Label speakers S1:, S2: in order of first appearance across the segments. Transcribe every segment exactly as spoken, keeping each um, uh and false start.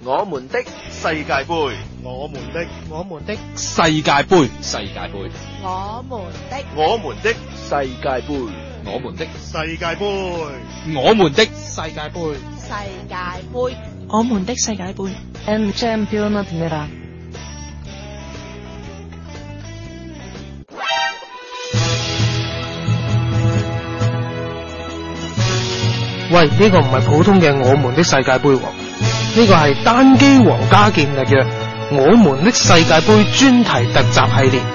S1: 我們的世界盃，
S2: 我們的
S3: 我們的世界盃，世界盃，
S4: 我們的
S1: 我們的世界盃，
S3: 我們的
S2: 世界盃，
S3: 我們的世界盃，
S4: 世界盃，
S5: 我們的世界盃。
S6: El Campionat Nera。
S7: 喂，呢個唔係普通嘅我們的世界盃喎，呢個係單機皇家健力嘅我們的世界盃專題特集系列。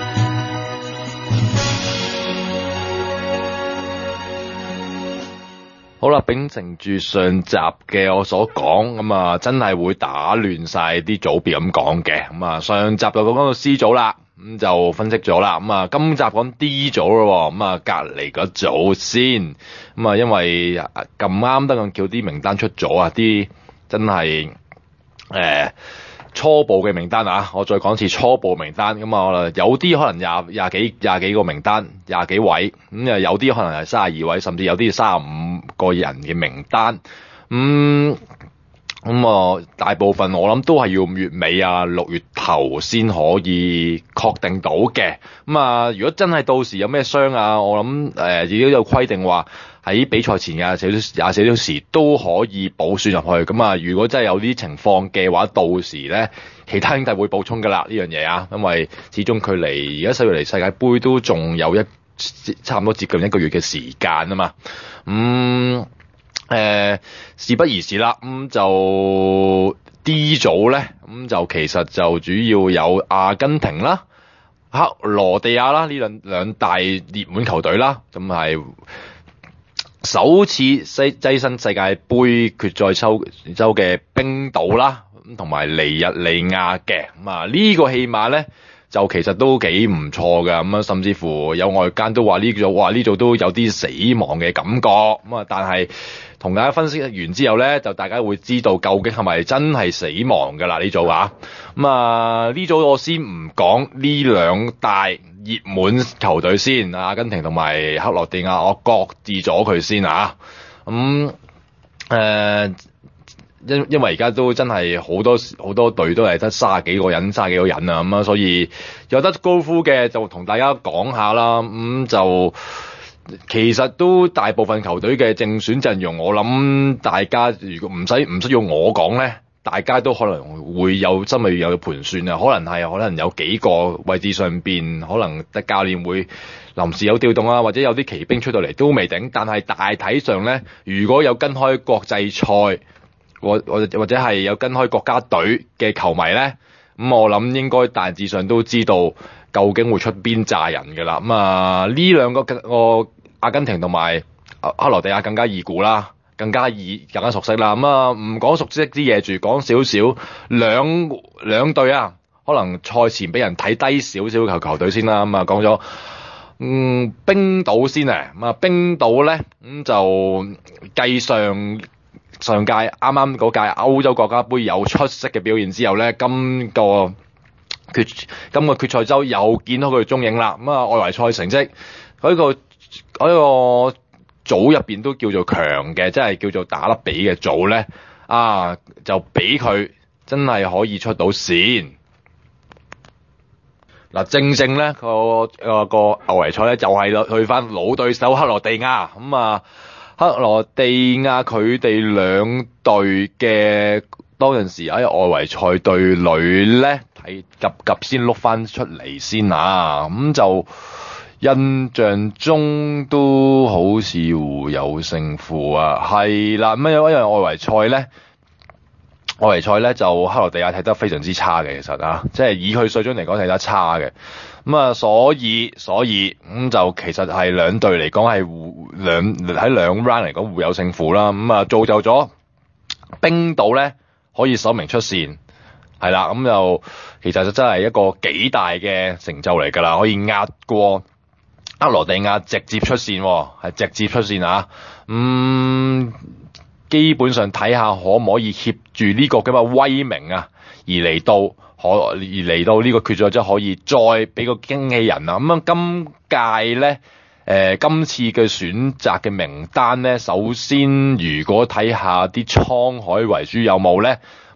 S8: 好啦，秉承住上集嘅我所講，咁啊真係會打亂晒啲組別咁講嘅。咁啊上集就講到 C 組啦，咁就分析咗啦。咁啊今集講 D 組咯，咁啊隔離嗰組先。咁啊因為咁啱得咁巧啲名單出咗啊，啲真係誒、呃、初步嘅名單啊，我再講次初步名單。咁啊有啲可能廿廿幾廿幾個名單，廿幾位，咁啊有啲可能係三十二位，甚至有啲三十五個人嘅名單。咁咁啊大部分我諗都係要五月尾啊六月頭先可以確定到嘅。咁啊如果真係到時有咩傷啊，我諗誒亦都有規定話喺比賽前嘅廿四廿四小時都可以補選入去。咁啊如果真係有啲情況嘅話，到時咧其他兄弟會補充噶啦呢樣嘢啊，因為始終距離而家十月嚟世界盃都仲有一差唔多接近一個月嘅時間啊嘛。咁誒、呃、事不宜遲啦，咁、嗯、就 D 組咧，咁、嗯、就其實就主要有阿根廷啦、克羅地亞啦呢兩兩大熱門球隊啦，咁係首次西躋身世界盃決賽周周嘅冰島啦，咁同埋尼日利亞嘅。咁啊呢個戲碼咧就其實都幾唔錯㗎，咁啊甚至乎有外間都話呢組話呢組都有啲死亡嘅感覺。咁啊但係同大家分析完之後咧，就大家會知道究竟係咪真係死亡㗎啦呢組啊。咁啊呢組我先唔講呢兩大熱門球隊先，阿根廷同埋克羅地亞，我擱置咗佢先啊。咁誒因因為而家都真係好多好多隊都係得三十幾個人，三十幾個人啊，咁啊，所以有得高呼嘅就同大家講下啦。咁、嗯、就其實都大部分球隊嘅正選陣容，我諗大家如果唔使唔需要我講咧，大家都可能會有心裏有盤算啊。可能係可能有幾個位置上邊，可能得教練會臨時有調動啊，或者有啲奇兵出到嚟都未定。但係大體上咧，如果有跟開國際賽，或或或者係有跟開國家隊嘅球迷咧，咁我諗應該大致上都知道究竟會出邊扎人㗎啦。咁啊呢兩個個阿根廷同埋克羅地亞更加易估啦，更加易更加熟悉啦。咁啊唔講熟悉啲嘢住，講少少兩兩隊啊，可能賽前俾人睇低少少球球隊先啦。咁啊講咗嗯冰島先啊，咁啊冰島咧咁就繼上。上屆啱啱嗰屆歐洲國家盃有出色嘅表現之後咧，今個決今個決賽周又見到佢嘅蹤影啦。咁啊，外圍賽成績喺個喺個組入邊都叫做強嘅，即係叫做打得比嘅組咧，啊就俾佢真係可以出到線。嗱，正正咧個個個外圍賽咧就係去翻老對手克羅地亞咁啊。克羅地亞佢哋兩隊嘅當陣時喺外圍賽對壘咧，睇及及先碌翻出嚟先啊！咁就印象中都好似互有勝負啊，係啦。咁因為因為外圍賽咧，外圍賽咧就克羅地亞睇得非常之差嘅，其實啊，即係以佢水準嚟講睇得差嘅。咁啊，所以所以咁、嗯、就其實係兩隊嚟講係互兩喺兩 round 嚟講互有勝負啦。咁、嗯、啊，造就咗冰島咧可以首名出線，係啦。咁、嗯、就其實就真係一個幾大嘅成就嚟㗎啦，可以壓過克羅地亞直接出線，係直接出線啊。嗯，基本上睇下可唔可以協住呢個咁嘅威名啊，而嚟到。可而嚟到呢個決賽之後可以再俾個驚喜人啊！咁啊，今屆咧，誒、呃，今次嘅選擇嘅名單咧，首先如果睇下啲滄海遺珠有冇咧，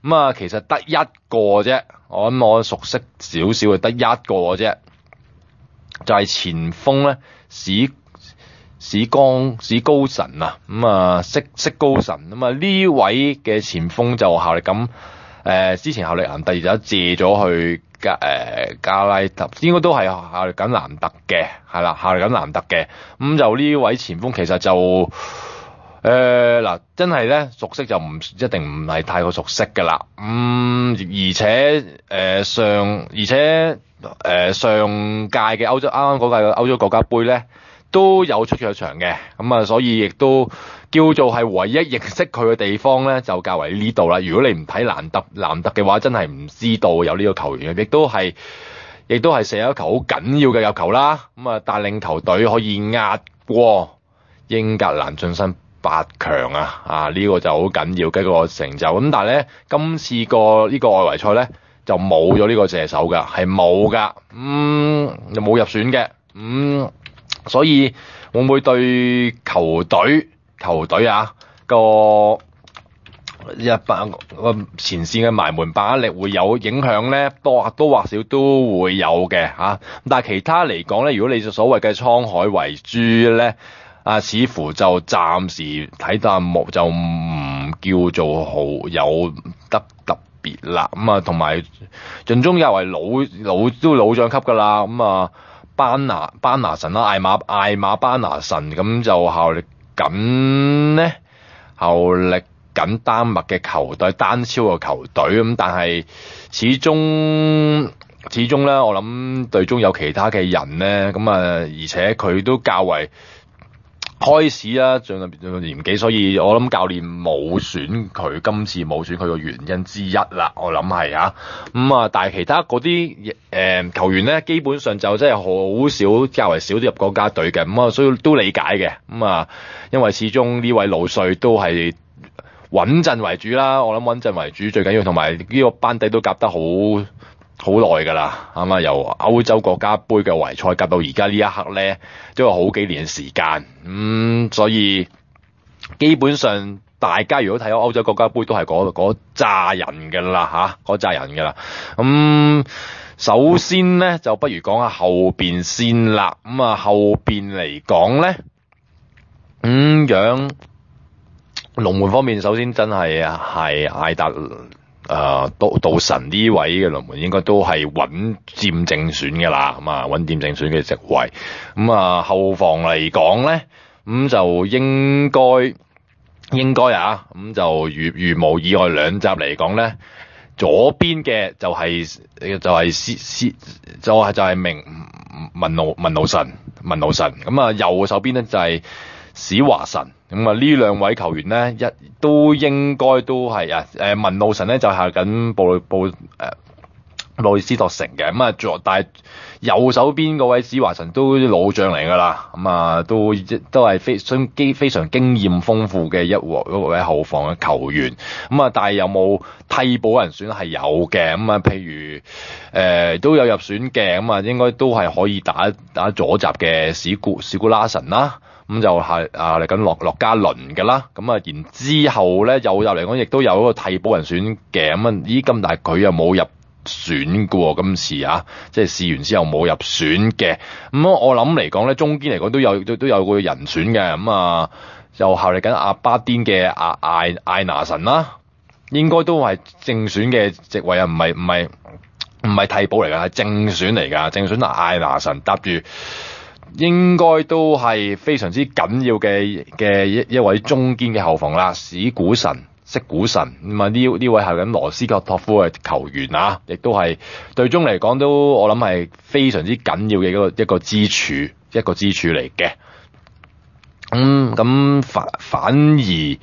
S8: 咁啊，其實得一個啫，我諗我熟悉少少嘅得一個啫，就係、是、前鋒咧史史江史高神啊，咁啊識識高神，咁啊呢位嘅前鋒就效力咁誒、呃，之前效力蘭特，而家借咗去加誒、呃、加拉特，應該都係效力緊蘭特嘅，係啦，效力緊蘭特嘅，咁、嗯、就呢位前鋒其實就誒嗱、呃，真係咧熟悉就唔一定唔係太過熟悉噶啦，嗯，而且誒、呃、上而且誒、呃、上屆嘅歐洲啱啱嗰屆嘅歐洲國家杯咧，都有出咗場嘅，咁啊，所以亦都叫做係唯一認識佢嘅地方咧，就較為呢度啦。如果你唔睇蘭特蘭特嘅話，真係唔知道有呢個球員嘅，亦都係亦都係射一球好緊要嘅入球啦。咁啊，帶領球隊可以壓過英格蘭晉身八強啊！啊，呢、這個就好緊要嘅一個成就。咁但係咧，今次個呢個外圍賽咧就冇咗呢個射手㗎，係冇㗎，嗯，又冇入選嘅，嗯。所以會唔會對球隊球隊啊個一把個前線嘅埋門把握力會有影響咧？多多或少都會有嘅嚇、啊。但係其他嚟講咧，如果你所謂嘅滄海遺珠咧，啊，似乎就暫時睇到冇就唔叫做好有得特別啦。咁啊，同埋盡忠又係老老都老將級㗎啦。咁啊。班拿班拿神啦，艾馬艾馬班拿神咁就效力緊呢，效力緊丹麥嘅球隊，丹超嘅球隊咁，但係始終始終咧，我諗隊中有其他嘅人咧，咁啊，而且佢都較為開始啦，進入年紀，所以我諗教練冇選佢，今次冇選佢個原因之一啦，我諗係啊，咁啊，但係其他嗰啲誒球員咧，基本上就真係好少，較為少啲入國家隊嘅，咁啊，所以都理解嘅，咁啊，因為始終呢位老帥都係穩陣為主啦，我諗穩陣為主最緊要，同埋呢個班底都夾得好好耐㗎啦，係嘛？由歐洲國家杯嘅圍賽夾到而家呢一刻咧，都有好幾年嘅時間，咁、嗯、所以基本上大家如果睇到歐洲國家杯都係嗰嗰扎人㗎啦嚇，嗰扎人㗎啦。咁、嗯、首先咧就不如講下後邊先啦。咁、嗯、啊後邊嚟講咧，咁、嗯、樣龍門方面首先真係係艾達。誒，杜杜神呢位嘅龍門應該都係穩佔正選嘅啦，咁啊穩佔正選嘅席位。咁啊後防嚟講咧，咁就應該應該啊，咁就如如無意外兩集嚟講咧，左邊嘅就係、是、就係斯斯就係就係明文奴文奴神文奴神，咁啊右手邊咧就係史華神。咁啊，呢兩位球員咧，一都應該都係啊，誒文路神咧就係緊布布誒布里斯托城嘅，咁啊，左但係右手邊嗰位史華神都老將嚟㗎啦，咁啊都都係非常經非常經驗豐富嘅一位一位後防嘅球員，咁啊，但係有冇替補人選係有嘅，咁啊，譬如誒、呃、都有入選嘅，咁啊應該都係可以打打左閘嘅史古史古拉神啦。咁就係啊嚟緊洛洛加倫嘅啦，咁啊然之後咧右入嚟講亦都有一個替補人選嘅，咁啊咦咁但係佢又冇入選嘅喎，今次啊即係試完之後冇入選嘅，咁我諗嚟講咧中堅嚟講都有都都有個人選嘅，咁啊就效力緊阿巴甸嘅阿艾艾拿神啦，應該都係正選嘅席位啊，唔係唔係唔係替補嚟㗎，係正選嚟㗎，正選艾拿神搭住。應該都係非常之緊要嘅嘅一一位中堅嘅後防啦，史古神、色古神咁啊！呢呢位係緊羅斯科托夫嘅球員啊，亦都係隊中嚟講都我諗係非常之緊要嘅一個一個支柱，一個支柱嚟嘅。咁咁反反而，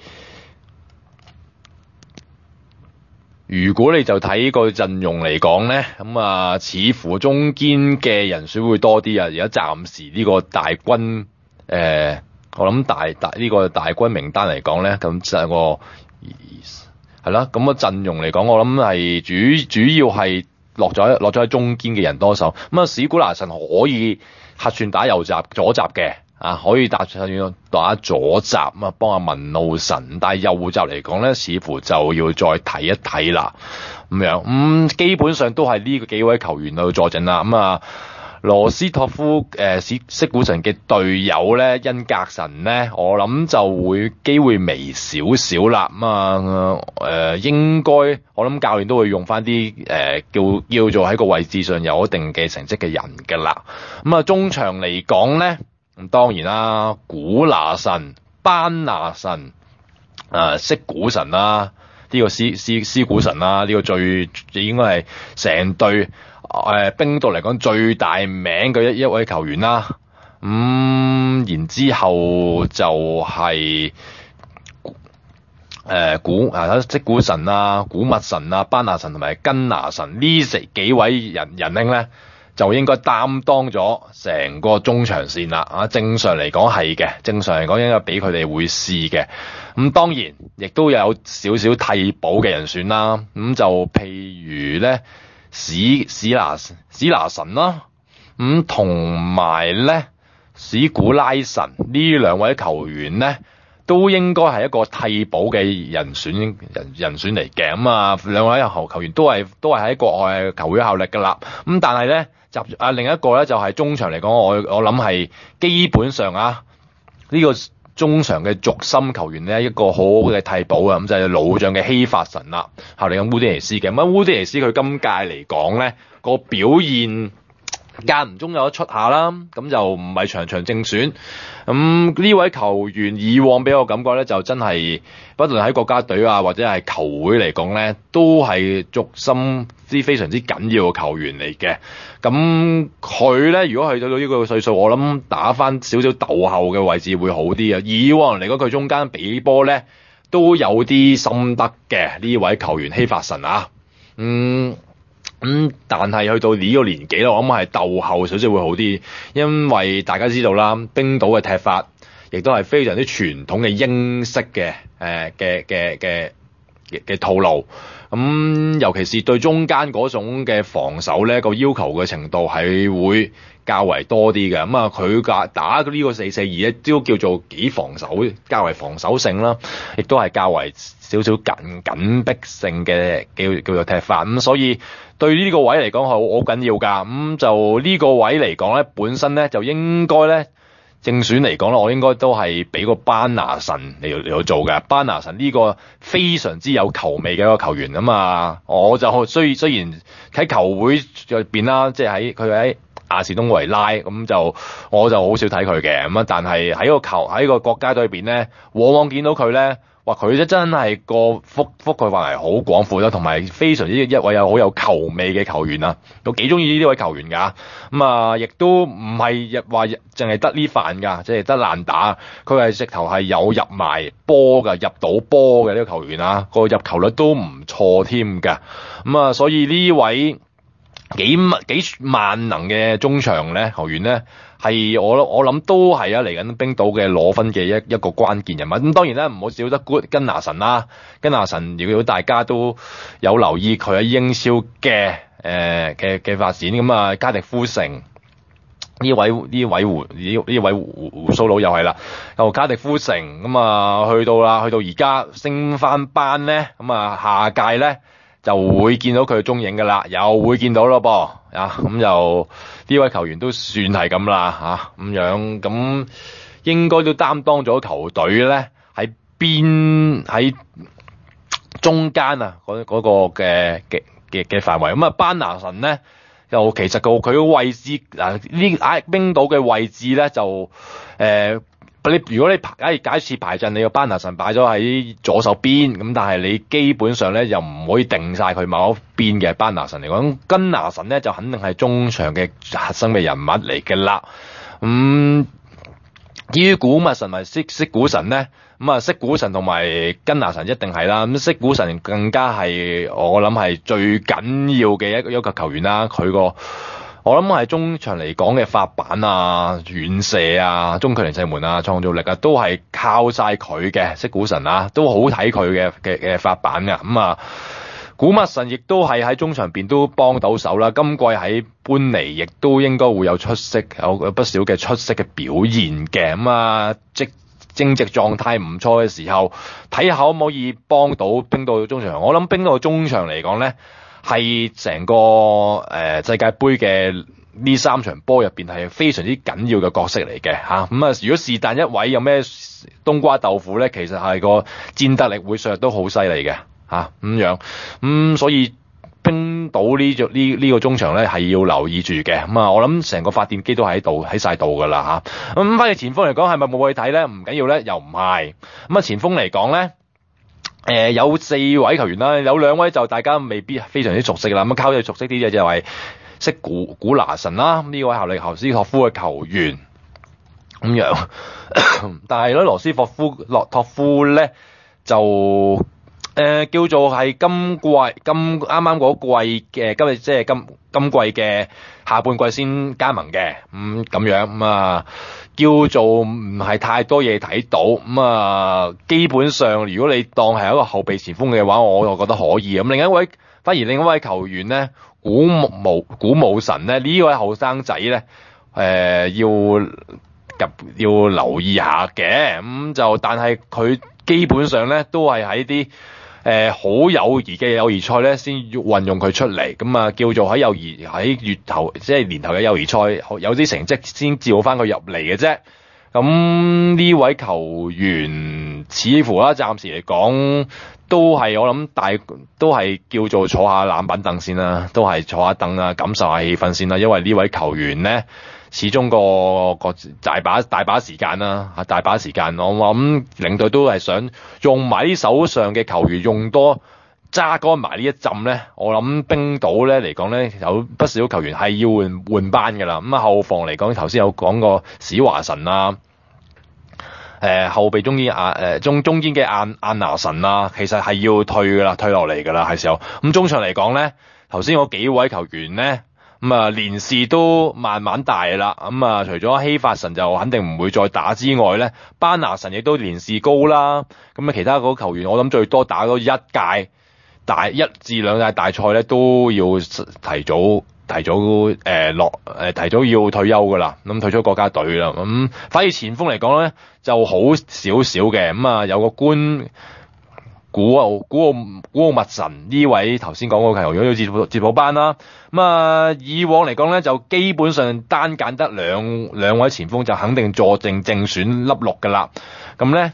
S8: 如果你就睇個陣容嚟講咧，咁啊，似乎中堅嘅人選會多啲啊。而家暫時呢個大軍，誒、呃，我諗大大呢、這個大軍名單嚟講咧，咁就係個係啦。咁個陣容嚟講，我諗係主主要係落咗落咗喺中堅嘅人多手。咁啊，史古拿神可以客串打右閘、左閘嘅啊，可以打打左閘啊，幫阿文路神，但係右閘嚟講咧，似乎就要再睇一睇啦，咁樣咁、嗯、基本上都係呢個幾位球員去坐陣啦，咁、嗯、啊。羅斯托夫誒史色古神嘅隊友咧，恩格神咧，我諗就會機會微少少啦。咁啊誒應該我諗教練都會用翻啲誒叫叫做喺個位置上有一定嘅成績嘅人㗎啦。咁啊中場嚟講咧，咁當然啦，古拿神、班拿神、誒色古神啦，呢個斯斯斯古神啦，呢個最應該係成隊。誒、呃，冰島嚟講最大名嘅一一位球員啦，咁、嗯、然之後就係、是、誒、呃、古啊，即古神啊、古密神啊、班拿神同埋根拿神呢四幾位人人兄咧，就應該擔當咗成個中場線啦。啊，正常嚟講係嘅，正常嚟講應該俾佢哋會試嘅。咁、嗯、當然亦都有少少替補嘅人選啦。咁、嗯、就譬如咧。史史拿史拿神啦，咁同埋咧史古拉神呢兩位球員咧，都應該係一個替補嘅人選人人選嚟嘅。咁啊，兩位球球員都係都係喺國外球會效力噶啦。咁但係咧，集啊另一個咧就係、是、中場嚟講，我我諗係基本上啊呢、這個。中場嘅軸心球員咧，一個好好嘅替補啊，咁就係老將嘅希法神啦，效力緊烏迪尼斯嘅。咁啊，烏迪尼斯佢今屆嚟講咧，個表現間唔中有得出下啦，咁就唔係場場正選。咁呢位球員以往俾我感覺咧，就真係不論喺國家隊啊或者係球會嚟講咧，都係軸心之非常之緊要嘅球員嚟嘅。咁佢咧，如果去到呢個歲數，我諗打翻少少鬥後嘅位置會好啲啊。以往嚟講，佢中間俾波咧都有啲心得嘅呢位球員希法神啊，嗯。咁、嗯、但係去到呢個年紀咧，我諗係鬥後少少會好啲，因為大家知道啦，冰島嘅踢法亦都係非常之傳統嘅英式嘅誒嘅嘅嘅嘅套路。咁、嗯、尤其是對中間嗰種嘅防守咧，個要求嘅程度係會較為多啲嘅。咁、嗯、啊，佢打打呢個四四二咧，都叫做幾防守，較為防守性啦，亦都係較為少少緊緊迫性嘅叫叫做踢法。咁、嗯、所以對呢個位嚟講係好好緊要㗎。咁、嗯、就呢個位嚟講咧，本身咧就應該咧正選嚟講咧，我應該都係俾個班拿神嚟嚟做嘅。班拿神呢個非常之有球味嘅一個球員啊嘛，我就雖雖然喺球會入邊啦，即係喺佢喺亞士東維拉咁就我就好少睇佢嘅咁啊，但係喺個球喺個國家隊入邊咧，往往見到佢咧。哇！佢咧真係個覆覆蓋範圍好廣闊啦，同埋非常之一位有好有球味嘅球員啊！我幾中意呢位球員㗎，咁啊，亦都唔係話淨係得呢飯㗎，即係得爛打。佢係直頭係有入埋波㗎，入到波嘅呢個球員啊，個入球率都唔錯添㗎。咁啊，所以呢位幾幾萬能嘅中場咧球員咧。係我我諗都係啊，嚟緊冰島嘅攞分嘅一一個關鍵人物。咁當然咧，唔好少得根拿神啦。根拿神如果大家都有留意佢喺英超嘅誒嘅嘅發展，咁啊加迪夫城呢位呢位胡呢呢位胡胡鬚佬又係啦，又加迪夫城咁啊去到啦，去到而家升翻班咧，咁啊下屆咧就會見到佢嘅蹤影㗎啦，又會見到咯噃啊，咁就呢位球員都算係咁啦嚇，咁樣咁應該都擔當咗球隊咧喺邊喺中間啊嗰嗰個嘅嘅嘅嘅範圍。咁啊班拿神咧又其實個佢個位置嗱呢啊冰島嘅位置咧就誒。呃你如果你排，假假設排陣，你個班拿神擺咗喺左手邊，咁但係你基本上咧又唔可以定晒佢某一邊嘅班拿神嚟講，根拿神咧就肯定係中場嘅核心嘅人物嚟嘅啦。咁、嗯、至於古密神同埋色色古神咧，咁啊色古神同埋根拿神一定係啦，咁色古神更加係我諗係最緊要嘅一個一個球員啦，佢個。我諗係中場嚟講嘅發板啊、遠射啊、中距離射門啊、創造力啊，都係靠晒佢嘅色古神啊，都好睇佢嘅嘅嘅發板噶。咁啊， 古密神亦都係喺中場邊都幫到手啦，今季喺搬嚟亦都應該會有出色，有有不少嘅出色嘅表現嘅。咁啊，即正值狀態唔錯嘅時候，睇下可唔可以幫到冰島中場。我諗冰島中場嚟講咧，係成個誒、呃、世界盃嘅呢三場波入邊係非常之緊要嘅角色嚟嘅嚇。咁啊，如果是但一位有咩冬瓜豆腐咧，其實係個戰鬥力會上都好犀利嘅。吓咁樣，咁、嗯、所以冰島呢隻呢呢個中場咧係要留意住嘅。咁啊，我諗成個發電機都喺度喺晒度噶啦吓。咁翻去前鋒嚟講係咪冇去睇咧？唔緊要咧，又唔係。咁啊，前鋒嚟講咧，誒、呃、有四位球員啦，有兩位就大家未必非常之熟悉啦。咁靠住熟悉啲嘅就係識古古拿神啦，呢位效力侯斯托夫嘅球員咁樣。但係咧，羅斯霍夫洛托夫咧就。誒、呃、叫做係今季今啱啱嗰季嘅今日即係今今季嘅下半季先加盟嘅，咁咁樣咁啊、嗯、叫做唔係太多嘢睇到，咁、嗯、啊基本上如果你當係一個後備前鋒嘅話，我就覺得可以。咁、嗯、另一位反而另一位球員咧，古武古武神咧，呢位後生仔咧誒要及要留意下嘅，咁、嗯、就但係佢基本上咧都係喺啲誒好友誼嘅友誼賽咧，先運用佢出嚟，咁啊叫做喺友誼喺月頭即係年頭嘅友誼賽有啲成績先召翻佢入嚟嘅啫。咁呢位球員似乎啦，暫時嚟講都係我諗大都係叫做坐下冷板凳先啦，都係坐下凳啊，感受下氣氛先啦。因為呢位球員咧，始終個個大把大把時間啦，嚇大把時間，我諗領隊都係想用埋啲手上嘅球員，用多揸乾埋呢一陣咧。我諗冰島咧嚟講咧，有不少球員係要換換班㗎啦。咁啊後防嚟講，頭先有講過史華神啊，誒、呃、後備中堅阿誒中中堅嘅安安拿神啊，其實係要退㗎啦，退落嚟㗎啦，係時候。咁中場嚟講咧，頭先嗰幾位球員咧。咁啊，年事都慢慢大啦。咁啊，除咗希法神就肯定唔會再打之外咧，班拿神亦都年事高啦。咁啊，其他嗰個球員我諗最多打多一屆大一至兩屆大賽咧，都要提早提早誒、呃、落誒、呃、提早要退休噶啦。咁退出國家隊啦。咁反而前鋒嚟講咧，就好少少嘅。咁啊，有個官。古奧古奧古奧密神呢位頭先講嗰個球員要接接補班啦，咁啊以往嚟講咧就基本上單揀得兩兩位前鋒就肯定坐正正選粒六噶啦，咁咧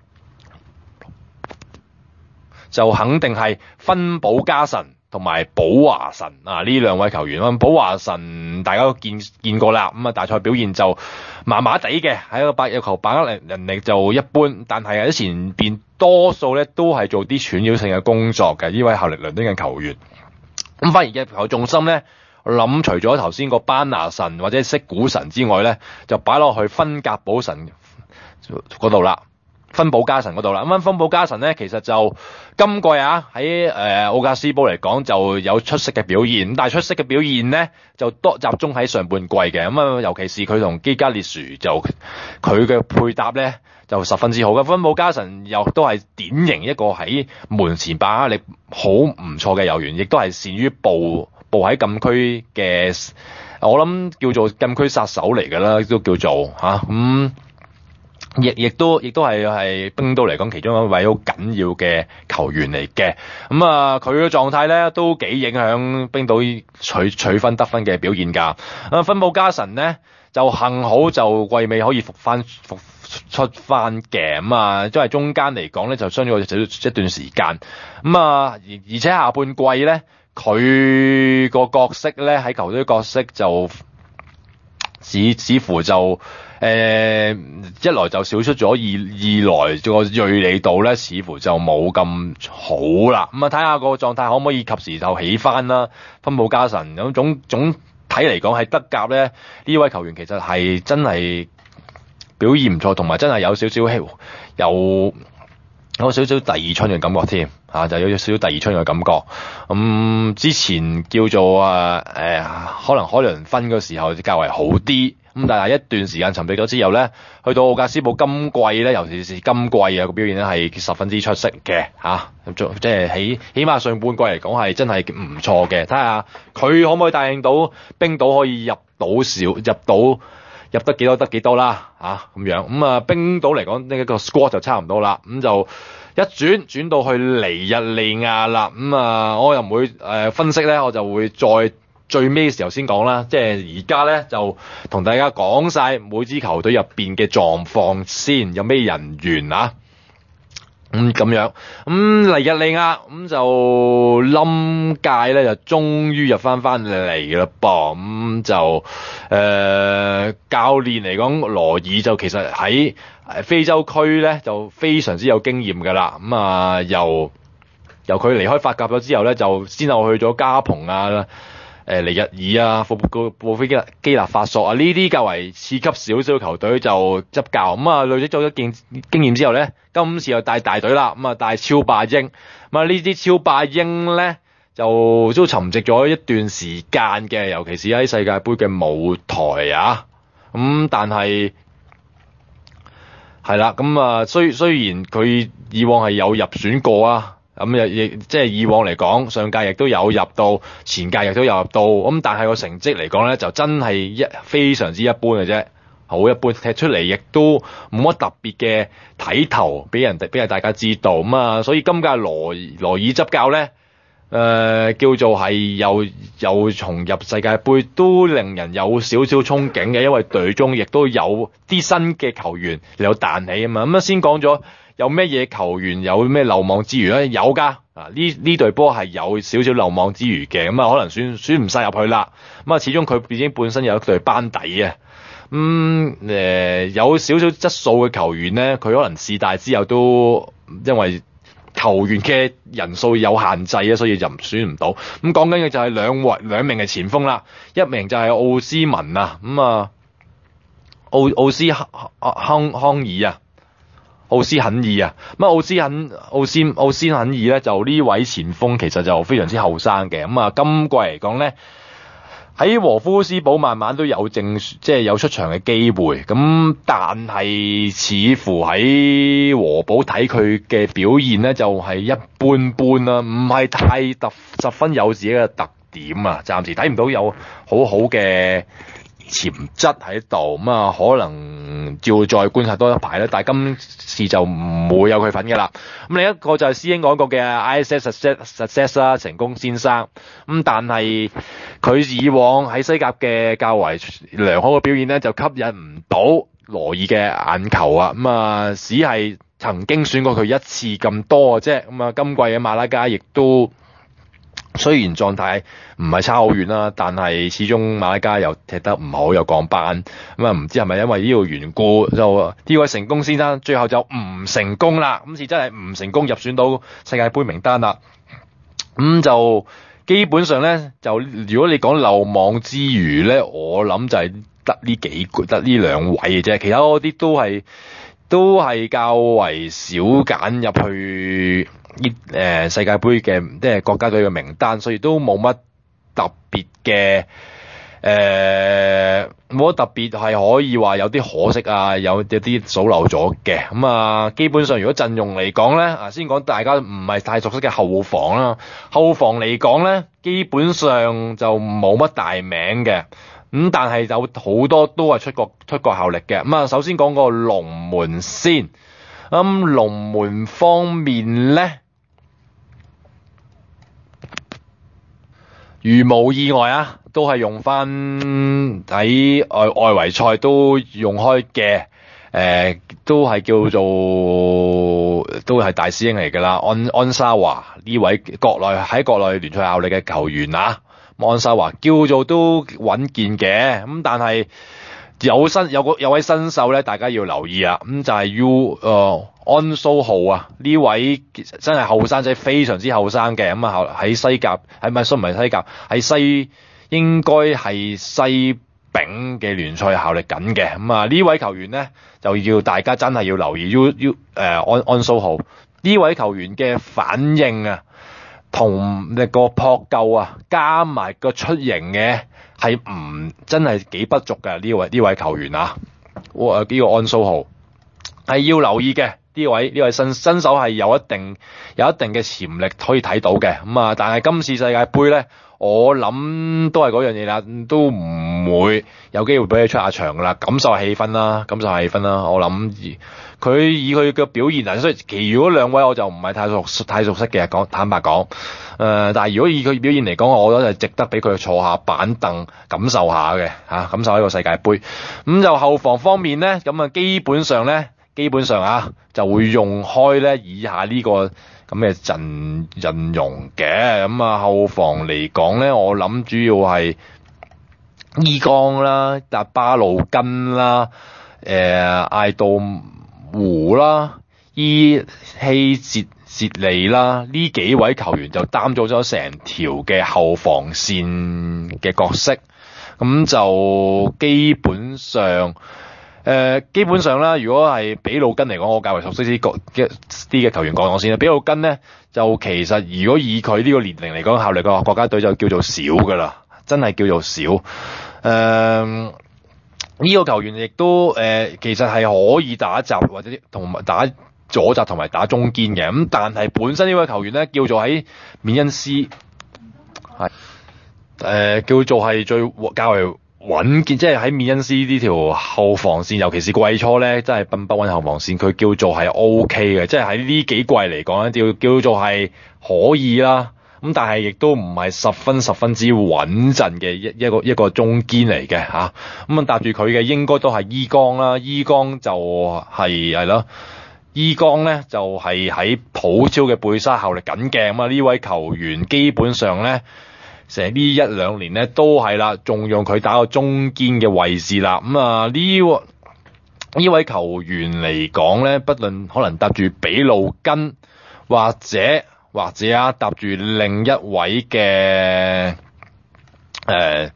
S8: 就肯定係芬保加神同埋保華神啊呢兩位球員啊，保華神大家都見見過啦，咁啊大賽表現就麻麻地嘅，喺個百有球把握能力就一般，但係喺前邊多數咧都係做啲串擾性嘅工作嘅呢位效力倫敦嘅球員。咁反而嘅球重心咧，我諗除咗頭先個班拿神或者色古神之外咧，就擺落去芬格堡神嗰度啦。芬保加神嗰度啦，咁芬保加神咧，其實就今季啊喺誒奧格斯堡嚟講就有出色嘅表現，但係出色嘅表現咧就多集中喺上半季嘅，咁啊尤其是佢同基加列殊就佢嘅配搭咧就十分之好嘅，芬保加神又都係典型一個喺門前把握力好唔錯嘅球員，亦都係善於步步喺禁區嘅，我諗叫做禁區殺手嚟㗎啦，都叫做嚇咁。嗯亦亦都亦都係係冰島嚟講其中一位好緊要嘅球員嚟嘅，咁啊佢嘅狀態咧都幾影響冰島取取分得分嘅表現㗎。啊，芬保加神咧就幸好就季尾可以復翻復出翻嘅，咁啊因為中間嚟講咧就傷咗一段時間，咁啊而而且下半季咧佢個角色咧喺球隊角色就似似乎就。誒、呃，一來就少出咗，二二來個銳利度咧，似乎就冇咁好啦。咁啊，睇下個狀態可唔可以及時就起翻啦。芬保加神咁總總睇嚟講係德甲咧，呢位球員其實係真係表現唔錯，同埋真係有少少有有少少第二春嘅感覺添啊，就有少少第二春嘅感覺。咁、嗯、之前叫做啊誒、呃，可能海倫芬嗰時候較為好啲。咁但係一段時間沉寂咗之後咧，去到奧格斯堡今季咧，尤其是今季啊個表現咧係十分之出色嘅嚇，咁、啊、即係起起碼上半季嚟講係真係唔錯嘅。睇下佢可唔可以帶領到冰島可以入到少入到入得幾多得幾多啦嚇咁樣。咁啊冰島嚟講呢一個 squad 就差唔多啦，咁就一轉轉到去尼日利亞啦。咁啊我又唔會誒、呃、分析咧，我就會再。最尾嘅時候先講啦，即係而家咧就同大家講晒每支球隊入邊嘅狀況先，有咩人員啊？咁咁樣，咁尼日利亞咁就冧屆咧就終於入翻翻嚟啦噃，咁就誒、呃、教練嚟講羅爾就其實喺非洲區咧就非常之有經驗噶啦，咁啊由由佢離開法甲咗之後咧就先後去咗加蓬啊。誒尼日爾啊、布布布菲基納基納法索啊，呢啲較為次級少少嘅球隊就執教，咁啊累積咗一經經驗之後咧，今次又帶大隊啦，咁啊帶超霸鷹，咁啊呢啲超霸鷹咧就都沉寂咗一段時間嘅，尤其是喺世界盃嘅舞台啊，咁、嗯、但係係啦，咁啊雖雖然佢以往係有入選過啊。咁又亦即係以往嚟講，上屆亦都有入到，前屆亦都有入到，咁但係個成績嚟講咧，就真係一非常之一般嘅啫，好一般，踢出嚟亦都冇乜特別嘅睇頭，俾人哋俾人大家知道咁啊，所以今屆羅羅爾執教咧，誒、呃、叫做係又又重入世界盃，都令人有少少憧憬嘅，因為隊中亦都有啲新嘅球員有彈起啊嘛，咁啊先講咗。有咩嘢球員有咩漏網之魚咧？有㗎，啊呢呢隊波係有少少漏網之魚嘅，咁啊可能選選唔晒入去啦。咁啊始終佢已經本身有一隊班底啊，咁、嗯、誒、呃、有少少質素嘅球員咧，佢可能試大之後都因為球員嘅人數有限制啊，所以就唔選唔到。咁講緊嘅就係兩位兩名嘅前鋒啦，一名就係奧斯文啊，咁啊奧奧斯康康康爾啊。奧斯肯爾啊，咁啊奧斯肯奧斯奧斯肯爾咧就呢位前鋒其實就非常之後生嘅，咁啊今季嚟講咧喺和夫斯堡慢慢都有正即係有出場嘅機會，咁但係似乎喺和堡睇佢嘅表現咧就係、是、一般般啦，唔係太特十分有自己嘅特點啊，暫時睇唔到有好好嘅潛質喺度，咁啊可能要再觀察多一排咧，但係今次就唔會有佢份嘅啦。咁另一個就係師兄講過嘅 I S S Success Success 啦，成功先生。咁但係佢以往喺西甲嘅較為良好嘅表現咧，就吸引唔到羅爾嘅眼球啊。咁啊，只係曾經選過佢一次咁多嘅啫。咁啊，今季嘅馬拉加亦都。雖然狀態唔係差好遠啦，但係始終馬拉加又踢得唔好，又降班，咁啊唔知係咪因為呢個緣故，就呢位成功先生最後就唔成功啦，今次真係唔成功入選到世界盃名單啦。咁、嗯、就基本上咧，就如果你講漏網之魚咧，我諗就係得呢幾個，得呢兩位嘅啫，其他嗰啲都係都係較為少揀入去。呢誒世界盃嘅即係國家隊嘅名單，所以都冇乜特別嘅誒，冇乜特別係可以話有啲可惜啊，有有啲數漏咗嘅。咁啊，基本上如果陣容嚟講咧，啊先講大家唔係太熟悉嘅後防啦，後防嚟講咧，基本上就冇乜大名嘅。咁、嗯、但係有好多都係出國出國效力嘅。咁啊，首先講個龍門先。咁、嗯、龍門方面咧。如無意外啊，都係用翻喺外外圍賽都用開嘅，誒、呃、都係叫做都係大師兄嚟㗎啦。安安沙華呢位國內喺國內聯賽效力嘅球員啊，安沙華叫做都穩健嘅，咁但係有新有個有位新秀咧，大家要留意啊，咁就係 U 誒安蘇浩啊，呢位真係後生仔，非常之後生嘅，咁啊喺西甲，喺咪雖唔係西甲，喺西應該係西丙嘅聯賽效力緊嘅，咁啊呢位球員咧就要大家真係要留意 U U 誒安安蘇浩， 呢位球員嘅反應啊，同你個撲救啊，加埋個出營嘅係唔真係幾不俗嘅呢位呢位球員啊，我呢個安蘇浩係要留意嘅。呢位呢位新新手係有一定有一定嘅潛力可以睇到嘅，咁啊，但係今次世界盃咧，我諗都係嗰樣嘢啦，都唔會有機會俾佢出下場噶啦，感受氣氛啦，感受氣氛啦，我諗佢以佢嘅表現啊，所以其餘嗰兩位我就唔係太熟太熟悉嘅，講坦白講，誒、呃，但係如果以佢表現嚟講，我覺得係值得俾佢坐下板凳感受下嘅嚇、啊，感受一個世界盃。咁就後防方面咧，咁啊基本上咧。基本上啊，就會用開咧以下呢、這個咁嘅陣陣容嘅，咁啊後防嚟講咧，我諗主要係伊岡啦、達巴魯根啦、誒、呃、艾杜胡啦、伊希哲哲利啦，呢幾位球員就擔咗咗成條嘅後防線嘅角色，咁就基本上。誒、呃、基本上啦，如果係比魯根嚟講，我較為熟悉啲國嘅啲嘅球員講講先啦。比魯根咧就其實如果以佢呢個年齡嚟講，效力個國家隊就叫做少㗎啦，真係叫做少。誒、呃、呢、這個球員亦都誒、呃、其實係可以打閘或者同埋打左閘同埋打中堅嘅。咁但係本身呢位球員咧叫做喺緬恩斯係誒、呃、叫做係最較為穩健，即係喺緬恩斯呢條後防線，尤其是季初咧，真係奔不穩後防線，佢叫做係 O K 嘅，即係喺呢幾季嚟講咧，叫叫做係可以啦。咁但係亦都唔係十分十分之穩陣嘅一一個一個中堅嚟嘅吓。咁啊搭住佢嘅應該都係伊岡啦，伊岡就係係咯，伊岡咧就係、是、喺普超嘅貝沙效力緊嘅。咁啊呢位球員基本上咧。成呢一兩年咧都係啦，仲用佢打個中堅嘅位置啦。咁啊呢呢位球員嚟講咧，不論可能搭住比魯根，或者或者啊搭住另一位嘅誒、呃、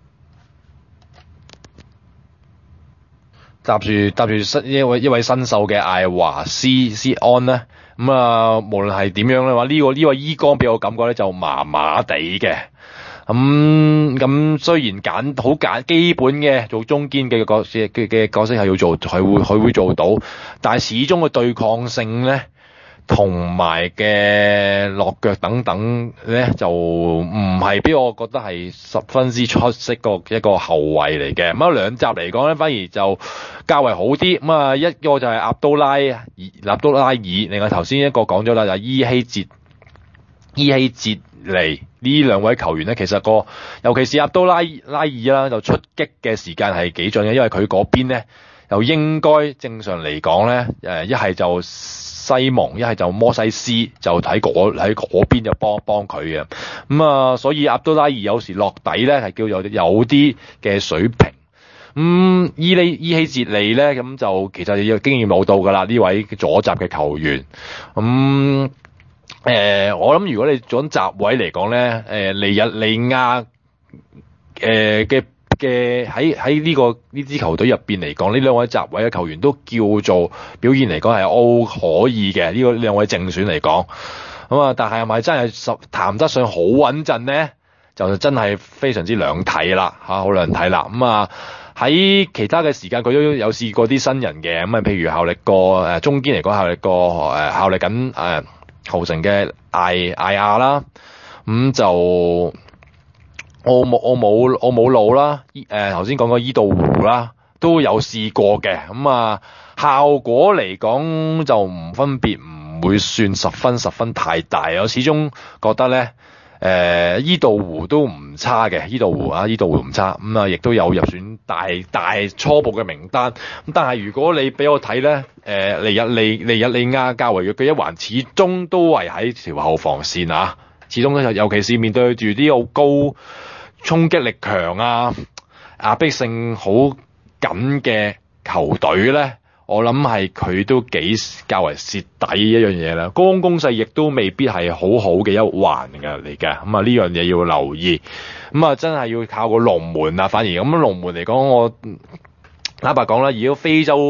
S8: 搭住搭住新一位一位新秀嘅艾華斯斯安咧。咁啊，無論係點樣咧話，呢、這個呢、這個伊岡俾我感覺咧就麻麻地嘅。咁、嗯、咁雖然揀好揀基本嘅做中堅嘅角色嘅嘅角色係要做，係會佢會做到，但係始終嘅對抗性咧，同埋嘅落腳等等咧，就唔係俾我覺得係十分之出色個一個後衛嚟嘅。咁啊兩集嚟講咧，反而就較為好啲。咁啊一個就係阿都拉爾納都拉爾，另外頭先一個講咗啦，就係、伊希哲伊希哲嚟呢兩位球員咧，其實個尤其是阿都拉拉爾啦，就出擊嘅時間係幾準嘅，因為佢嗰邊咧又應該正常嚟講咧，誒一係就西蒙，一係就摩西斯，就喺嗰喺嗰邊就幫幫佢嘅。咁、嗯、啊，所以阿都拉爾有時落底咧係叫做有啲嘅水平。咁、嗯、伊利伊希哲利咧，咁就其實有經驗冇到噶啦，呢位左閘嘅球員。咁、嗯誒、呃，我諗如果你做緊閘位嚟講咧，誒、呃，尼日利亞誒嘅嘅喺喺呢個呢支球隊入邊嚟講，呢兩位閘位嘅球員都叫做表現嚟講係 O 可以嘅，呢、這個兩位正選嚟講，咁、嗯、啊，但係係咪真係實談得上好穩陣咧？就真係非常之兩睇啦，吓好兩睇啦。咁啊喺其他嘅時間，佢都有試過啲新人嘅，咁啊，譬如效力過誒、呃、中堅嚟講效力過誒、呃、效力緊誒。呃後城嘅艾艾亞啦，咁、嗯、就我冇我冇我冇路啦，誒頭先講過伊度湖啦，都有試過嘅，咁、嗯、啊效果嚟講就唔分別唔會算十分十分太大，我始終覺得咧。誒、呃，伊度湖都唔差嘅，伊度湖啊，伊度湖唔差，咁、嗯、啊，亦都有入選大大初步嘅名單。咁但係如果你俾我睇咧，誒、呃，尼日利尼日利亞較為弱嘅一環，始終都係喺條後防線啊，始終咧，尤其是面對住啲好高衝擊力強啊、壓迫性好緊嘅球隊咧。我諗係佢都幾較為蝕底一樣嘢啦，高空攻勢亦都未必係好好嘅一環嘅嚟嘅，咁啊呢樣嘢要留意，咁啊真係要靠個龍門啊，反而咁龍門嚟講，我坦白講啦，如果非洲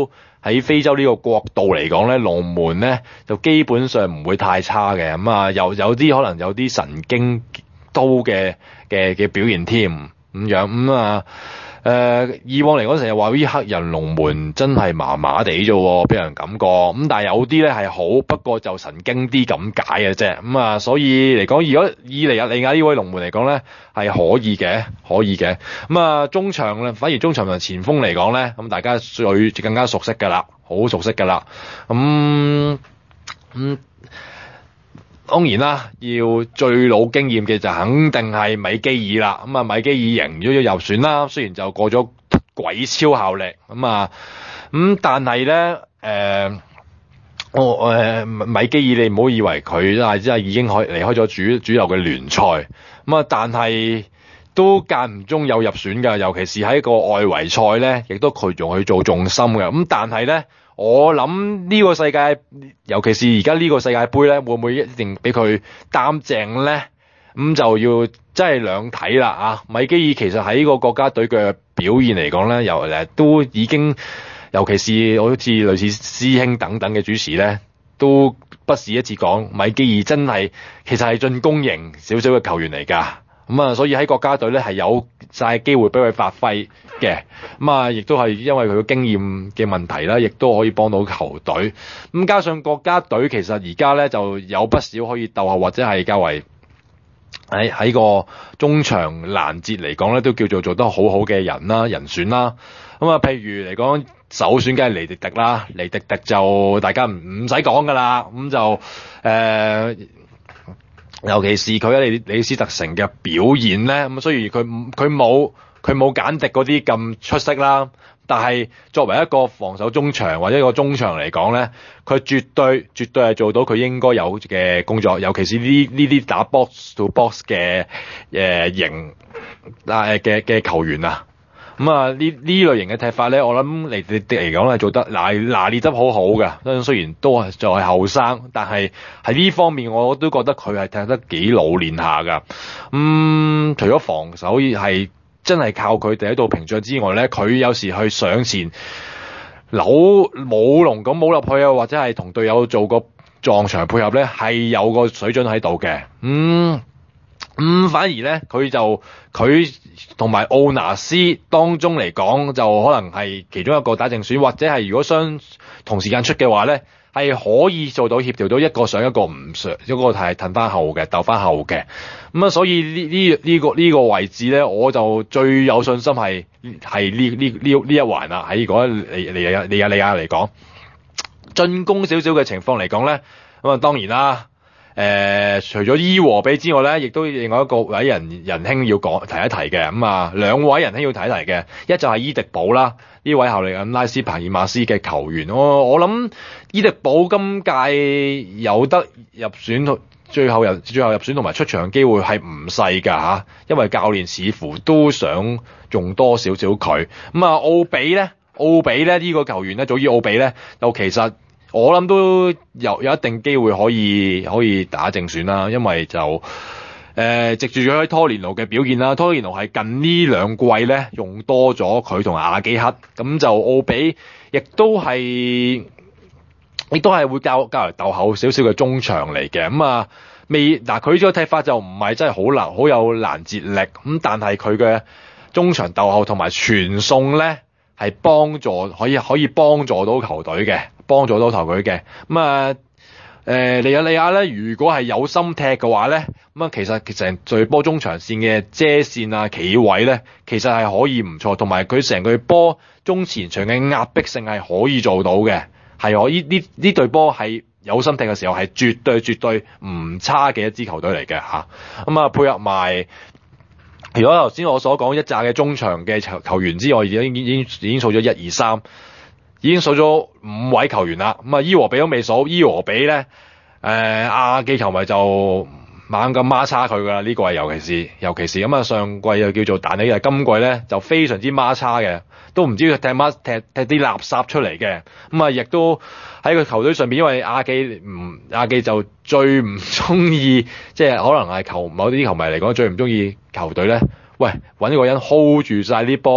S8: 喺非洲呢個國度嚟講咧，龍門咧就基本上唔會太差嘅。咁啊，有有啲可能有啲神經刀嘅嘅嘅表現添咁樣咁啊。誒、呃、以往嚟講成日話啲黑人龍門真係麻麻地啫喎，俾人感覺咁，但係有啲咧係好，不過就神經啲咁解嘅啫。咁啊，所以嚟講，如果以尼日利亞呢位龍門嚟講咧，係可以嘅，可以嘅。咁啊，中場咧，反而中場同前鋒嚟講咧，咁大家最更加熟悉㗎啦，好熟悉㗎啦。咁、嗯、嗯。當然啦，要最老經驗嘅就肯定係米基爾啦。咁啊，米基爾贏咗咗入選啦，雖然就過咗鬼超效力咁啊，咁但係咧誒，我誒米基爾你唔好以為佢啊，即係已經可以離開咗主主流嘅聯賽咁啊，但係都間唔中有入選㗎，尤其是喺個外圍賽咧，亦都佢用去做重心嘅。咁但係咧。我諗呢個世界，尤其是而家呢個世界盃咧，會唔會一定俾佢擔正咧？咁就要真係兩睇啦啊！米基爾其實喺個國家隊嘅表現嚟講咧，又誒都已經，尤其是好似類似師兄等等嘅主持咧，都不止一次講米基爾真係其實係進攻型少少嘅球員嚟㗎。咁啊，所以喺國家隊咧係有晒機會俾佢發揮嘅，咁啊，亦都係因為佢嘅經驗嘅問題啦，亦都可以幫到球隊。咁加上國家隊其實而家咧就有不少可以鬥後或者係較為喺喺個中場攔截嚟講咧，都叫做做得好好嘅人啦、人選啦。咁啊，譬如嚟講首選梗係尼迪迪啦，尼迪迪就大家唔唔使講㗎啦，咁就誒。呃尤其是佢喺李李斯特城嘅表現咧，咁雖然佢佢冇佢冇簡迪嗰啲咁出色啦，但係作為一個防守中場或者一個中場嚟講咧，佢絕對絕對係做到佢應該有嘅工作，尤其是呢呢啲打 box to box 嘅誒型誒嘅嘅球員啊。咁啊，呢呢類型嘅踢法咧，我諗嚟嚟嚟講係做得拿拿捏得好好嘅。雖然都係在後生，但係喺呢方面我都覺得佢係踢得幾老練下㗎。嗯，除咗防守係真係靠佢第一道屏障之外咧，佢有時去上前扭舞龍咁舞入去啊，或者係同隊友做個撞牆配合咧，係有個水準喺度嘅。嗯。咁、嗯、反而咧，佢就佢同埋奧拿斯當中嚟講，就可能係其中一個打正選，或者係如果相同時間出嘅話咧，係可以做到協調到一個上一個唔上，一個係褪翻後嘅，鬥翻後嘅。咁、嗯、啊，所以呢呢呢個呢、這個位置咧，我就最有信心係係呢呢呢呢一環啦。喺嗰利利利利亞利亞嚟講，進攻少少嘅情況嚟講咧，咁啊當然啦。誒、呃，除咗伊和比之外咧，亦都另外一個位人仁兄要講提一提嘅。咁啊，兩位仁兄要提一提嘅，一就係伊迪堡啦，呢位效力緊拉斯彭爾馬斯嘅球員。我我諗伊迪堡今屆有得入選，最後入最後入選同埋出場機會係唔細㗎吓，因為教練似乎都想用多少少佢。咁啊，奧比咧，奧比咧呢、這個球員咧，早已奧比咧，就其實。我諗都有有一定機會可以可以打正選啦，因為就誒、呃、藉住佢喺拖連奴嘅表現啦，拖連奴係近呢兩季咧用多咗佢同亞基克，咁就奧比亦都係亦都係會較較為鬥後少少嘅中場嚟嘅，咁啊未嗱佢呢個踢法就唔係真係好難好有攔截力，咁但係佢嘅中場鬥後同埋傳送咧係幫助可以可以幫助到球隊嘅。幫助到球隊嘅咁啊，誒尼日利亞咧，如果係有心踢嘅話咧，咁啊其實成隊波中場線嘅遮線啊、企位咧，其實係可以唔錯，同埋佢成隊波中前場嘅壓迫性係可以做到嘅，係可以呢呢隊波係有心踢嘅時候係絕對絕對唔差嘅一支球隊嚟嘅嚇。咁啊配合埋，如果頭先我所講一紮嘅中場嘅球球員之外，已經已經已經數咗一二三。已經數咗五位球員啦，咁啊伊和比都未數，伊和比咧，誒、呃、亞記球迷就猛咁孖叉佢噶啦，呢、這個係尤其是尤其是咁啊上季又叫做彈起，但係今季咧就非常之孖叉嘅，都唔知佢踢乜踢踢啲垃圾出嚟嘅，咁啊亦都喺個球隊上邊，因為亞記唔亞記就最唔中意，即係可能係球某啲球迷嚟講最唔中意球隊咧，喂搵個人 hold 住晒啲波。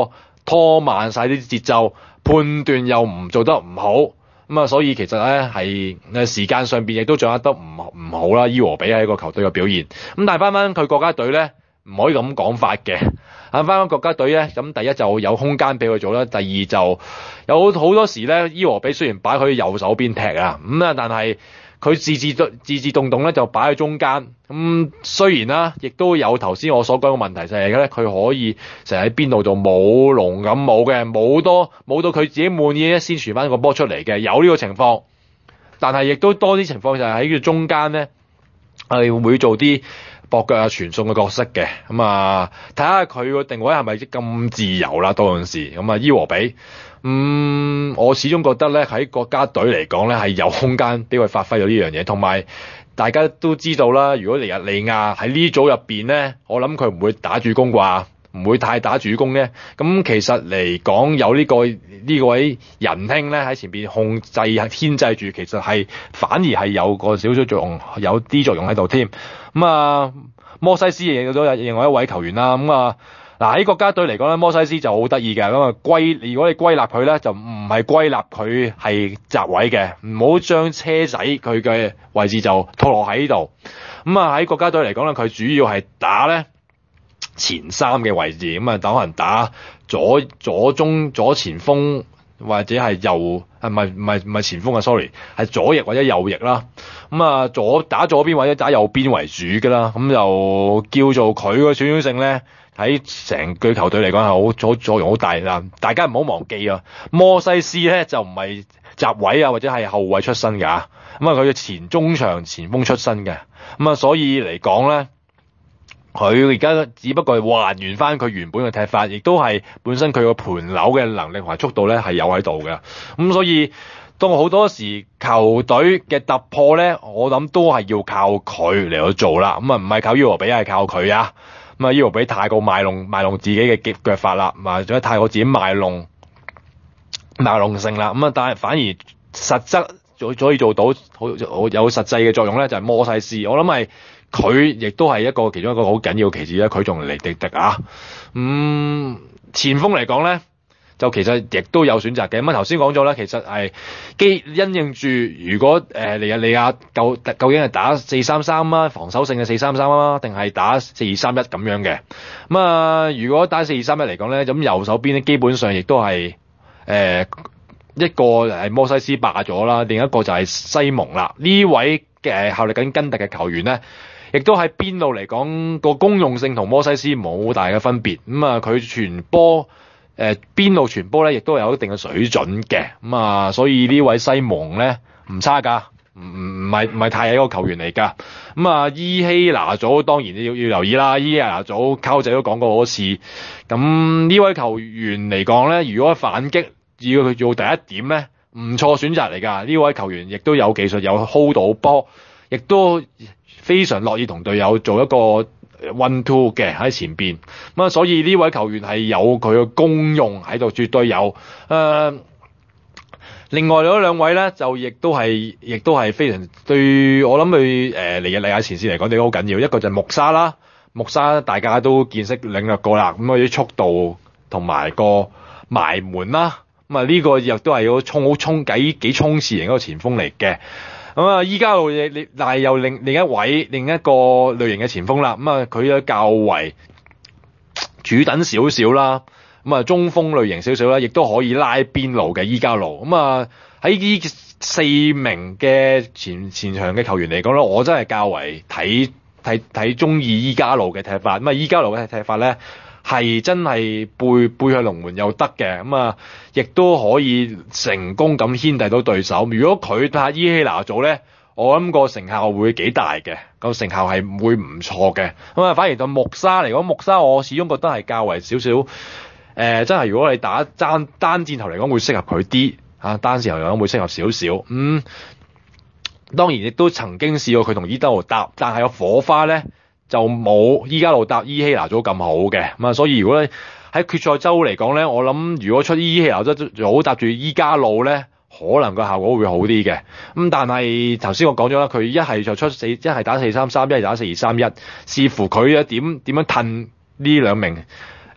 S8: 拖慢晒啲節奏，判斷又唔做得唔好，咁啊，所以其實咧係誒時間上邊亦都掌握得唔唔好啦。伊和比喺個球隊嘅表現，咁但係翻翻佢國家隊咧，唔可以咁講法嘅。啊，翻翻國家隊咧，咁第一就有空間俾佢做啦，第二就有好多時咧，伊和比雖然擺佢右手邊踢啊，咁啊，但係佢自自自自動動咧就擺喺中間。咁雖然啦，亦都有頭先我所講嘅問題就係咧，佢可以成日喺邊度做舞龍咁舞嘅，冇多冇到佢自己滿意咧先傳翻個波出嚟嘅，有呢個情況。但係亦都多啲情況就係喺佢中間咧，係會做啲駁腳啊傳送嘅角色嘅。咁啊，睇下佢個定位係咪咁自由啦？到陣時咁啊，伊和比，嗯，我始終覺得咧喺國家隊嚟講咧係有空間俾佢發揮咗呢樣嘢，同埋大家都知道啦，如果尼日利亞喺呢組入邊咧，我諗佢唔會打主攻啩，唔會太打主攻咧。咁其實嚟講有呢、這個呢位仁兄咧喺前邊控制牽制住，其實係反而係有個少少作用，有啲作用喺度添。咁啊，摩西斯亦都有另外一位球員啦。咁啊，嗱喺國家隊嚟講咧，摩西斯就好得意嘅。咁啊歸，如果你歸納佢咧，就唔係歸納佢係閘位嘅，唔好將車仔佢嘅位置就拖落喺度。咁啊喺國家隊嚟講咧，佢主要係打咧前三嘅位置，咁啊打可能打左左中左前鋒或者係右啊，唔係唔係唔係前鋒啊 sorry 係左翼或者右翼啦。咁啊左打左邊或者打右邊為主噶啦，咁就叫做佢個選擇性咧喺成隊球隊嚟講係好作作用好大啦。大家唔好忘記啊，摩西斯咧就唔係閘位啊或者係後衛出身噶，咁啊佢嘅前中場前鋒出身嘅，咁啊所以嚟講咧，佢而家只不過係還原翻佢原本嘅踢法，亦都係本身佢個盤扭嘅能力同埋速度咧係有喺度嘅。咁所以當好多時球隊嘅突破咧，我諗都係要靠佢嚟去做啦。咁啊唔係靠伊和比，係靠佢啊。咁啊伊和比太過賣弄賣弄自己嘅腳法啦，或者太過自己賣弄賣弄性啦。咁啊但係反而實質做可以做到好好有實際嘅作用咧，就係摩西斯。我諗係。佢亦都係一個其中一個好緊要嘅棋子咧，佢仲嚟迪迪啊。咁、嗯、前鋒嚟講咧，就其實亦都有選擇嘅。咁啊頭先講咗啦，其實係基因應住如果誒尼日利亞究究竟係打四三三啊，防守性嘅四三三啊，定係打四二三一咁樣嘅。咁、嗯、啊，如果打四二三一嚟講咧，咁右手邊咧基本上亦都係誒、呃、一個係摩西斯霸咗啦，另一個就係西蒙啦。呢位嘅效力緊根特嘅球員咧，亦都喺邊度嚟講個功用性同摩西斯冇大嘅分別。咁、嗯、啊，佢傳波誒邊路傳波咧，亦都有一定嘅水準嘅。咁、嗯、啊，所以呢位西蒙咧唔差㗎，唔唔唔係唔係太係一個球員嚟㗎。咁、嗯、啊，伊希拿祖當然要要留意啦。伊希拿祖溝仔都講過好多次。咁、嗯、呢位球員嚟講咧，如果反擊要佢做第一點咧，唔錯選擇嚟㗎。呢位球員亦都有技術，有 hold 到波，亦都非常樂意同隊友做一個 one two 嘅喺前邊，咁啊，所以呢位球員係有佢嘅功用喺度，絕對有。誒、呃，另外嗰兩位咧，就亦都係，亦都係非常對我諗佢誒尼日利亞前線嚟講，都好緊要。一個就係穆沙啦，穆沙大家都見識領略過啦，咁佢啲速度同埋個埋門啦，咁啊呢個亦都係好衝好衝幾幾衝刺型嗰個前鋒嚟嘅。咁啊，依家路亦但係又另另一位另一個類型嘅前鋒啦。咁啊，佢咧較為主等少少啦。咁啊，中鋒類型少少啦，亦都可以拉邊路嘅依家路。咁啊，喺呢四名嘅前前場嘅球員嚟講咧，我真係較為睇睇睇中意依家路嘅踢法。咁啊，依家路嘅踢法咧係真係背背向龍門又得嘅。咁啊，亦都可以成功咁牽制到對手。如果佢打伊希拿組咧，我諗個成效會幾大嘅，個成效係會唔錯嘅。咁啊，反而到穆沙嚟講，穆沙我始終覺得係較為少少誒，真係如果你打單單箭頭嚟講，會適合佢啲嚇，單箭頭嚟講會適合少少。嗯，當然亦都曾經試過佢同伊德路搭，但係個火花咧就冇依家路搭伊希拿組咁好嘅。咁啊，所以如果喺決賽周嚟講咧，我諗如果出伊希拿組搭住依家路咧，可能個效果會好啲嘅。咁但係頭先我講咗啦，佢一係就出四，一係打四三三，一係打四二三一，視乎佢啊點點樣褪呢兩名誒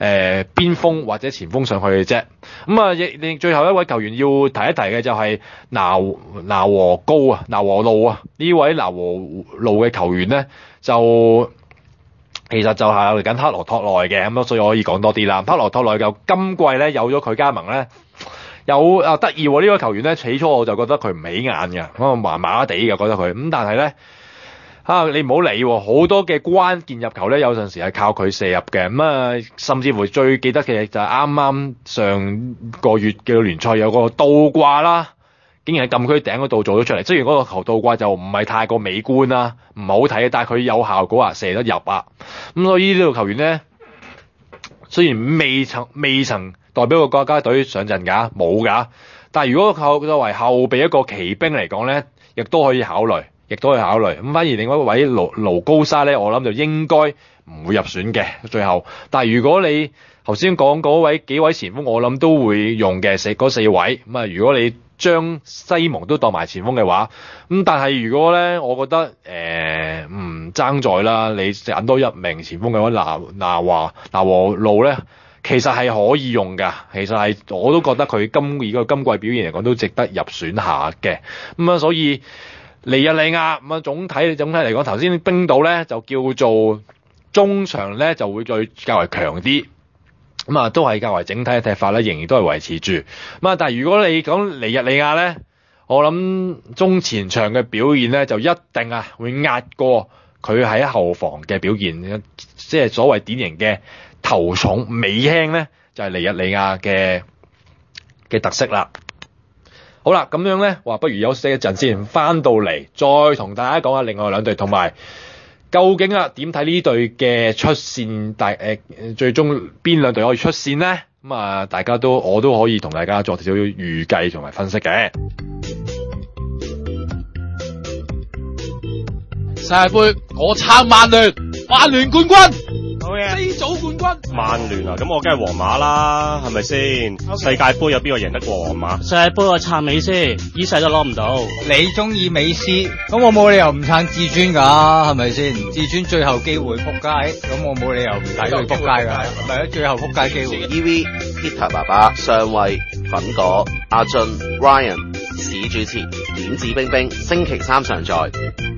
S8: 誒邊鋒或者前鋒上去嘅啫。咁啊，亦另最後一位球員要提一提嘅就係拿拿和高啊，拿和路啊，呢位拿和路嘅球員咧就其實就係嚟緊克羅托內嘅，咁所以我可以講多啲啦。克羅托內就今季咧有咗佢加盟咧，有啊得意喎呢位球員咧，起初我就覺得佢唔起眼嘅，我麻麻地嘅覺得佢，咁但係咧。啊！你唔好理喎，好多嘅關鍵入球咧，有陣時係靠佢射入嘅。咁啊，甚至乎最記得嘅就係啱啱上個月嘅聯賽有個倒掛啦，竟然喺禁區頂嗰度做咗出嚟。雖然嗰個球倒掛就唔係太過美觀啦，唔好睇，但係佢有效果啊，射得入啊。咁所以呢個球員咧，雖然未曾未曾代表個國家隊上陣㗎，冇㗎，但係如果靠作為後備一個奇兵嚟講咧，亦都可以考慮。亦都可以考慮，咁反而另外一位盧盧高沙咧，我諗就應該唔會入選嘅最後。但係如果你頭先講嗰位幾位前鋒，我諗都會用嘅，四嗰四位。咁啊，如果你將西蒙都當埋前鋒嘅話，咁但係如果咧，我覺得誒唔爭在啦，你揀多一名前鋒嘅話，拿拿華拿和路咧，其實係可以用㗎。其實係我都覺得佢今以個今季表現嚟講都值得入選下嘅。咁啊，所以。尼日利亞咁啊，總體總體嚟講，頭先冰島咧就叫做中場咧就會再較為強啲，咁啊都係較為整體嘅踢法咧，仍然都係維持住。咁啊，但係如果你講尼日利亞咧，我諗中前場嘅表現咧就一定啊會壓過佢喺後防嘅表現，即係所謂典型嘅頭重尾輕咧，就係尼日利亞嘅嘅特色啦。好啦，咁樣咧，話不如休息一陣先，翻到嚟再同大家講下另外兩隊，同埋究竟啊點睇呢隊嘅出線，大誒、呃、最終邊兩隊可以出線咧？咁啊，大家都我都可以同大家作少少預計同埋分析嘅。
S3: 世界盃我撐曼聯，曼聯冠軍。
S2: 好嘢
S3: ，C 組冠軍。
S2: 曼聯啊，咁我梗係皇馬啦，係咪先？
S3: Okay.
S2: 世界盃有邊個贏得過皇馬？
S5: 世界盃我撐美斯，依世都攞唔到。
S9: 你中意美斯，咁我冇理由唔撐至尊㗎，係咪先？至尊最後機會撲街，咁我冇理由唔抵佢撲街㗎，係咪啊？最後撲街機會。
S10: E V Peter 爸爸、上尉、粉果、阿俊、Ryan 史主持、點子冰冰，星期三上載。